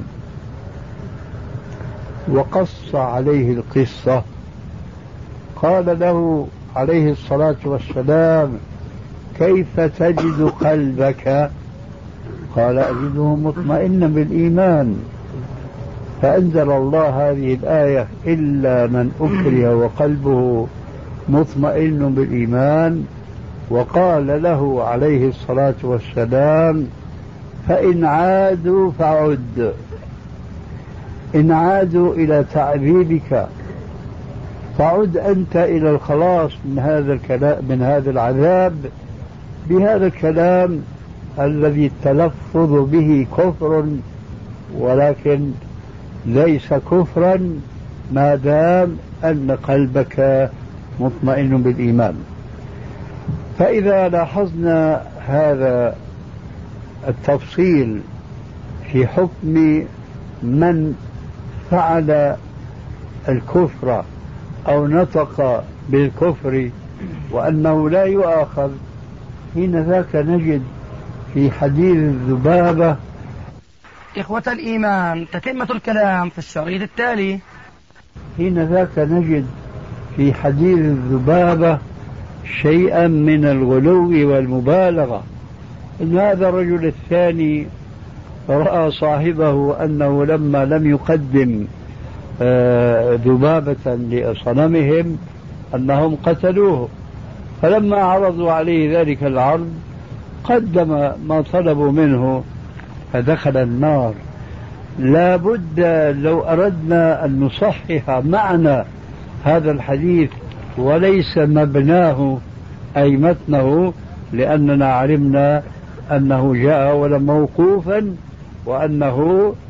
وقص عليه القصة قال له عليه الصلاة والسلام كيف تجد قلبك؟ قال أجده مطمئنا بالإيمان. فأنزل الله هذه الآية إلا من أكره وقلبه مطمئن بالإيمان، وقال له عليه الصلاة والسلام فإن عادوا فعد، إن عادوا إلى تعذيبك فعد أنت إلى الخلاص من هذا الكلام من هذا العذاب بهذا الكلام الذي التلفظ به كفر، ولكن ليس كفرا ما دام أن قلبك مطمئن بالإيمان. فإذا لاحظنا هذا التفصيل في حكم من فعل الكفر أو نطق بالكفر وأنه لا يؤاخذ، حين ذاك نجد في حديث الذبابة. إخوة الإيمان، تتمة الكلام في الشريط التالي. حين ذاك نجد في حديث الذبابة شيئا من الغلو والمبالغة. إن هذا الرجل الثاني رأى صاحبه أنه لما لم يقدم ذبابة لصنمهم أنهم قتلوه، فلما عرضوا عليه ذلك العرض قدم ما طلبوا منه فدخل النار. لا بد لو أردنا أن نصحح معنى هذا الحديث وليس مبناه أي متنه، لأننا علمنا أنه جاء ولا موقوفا وأنه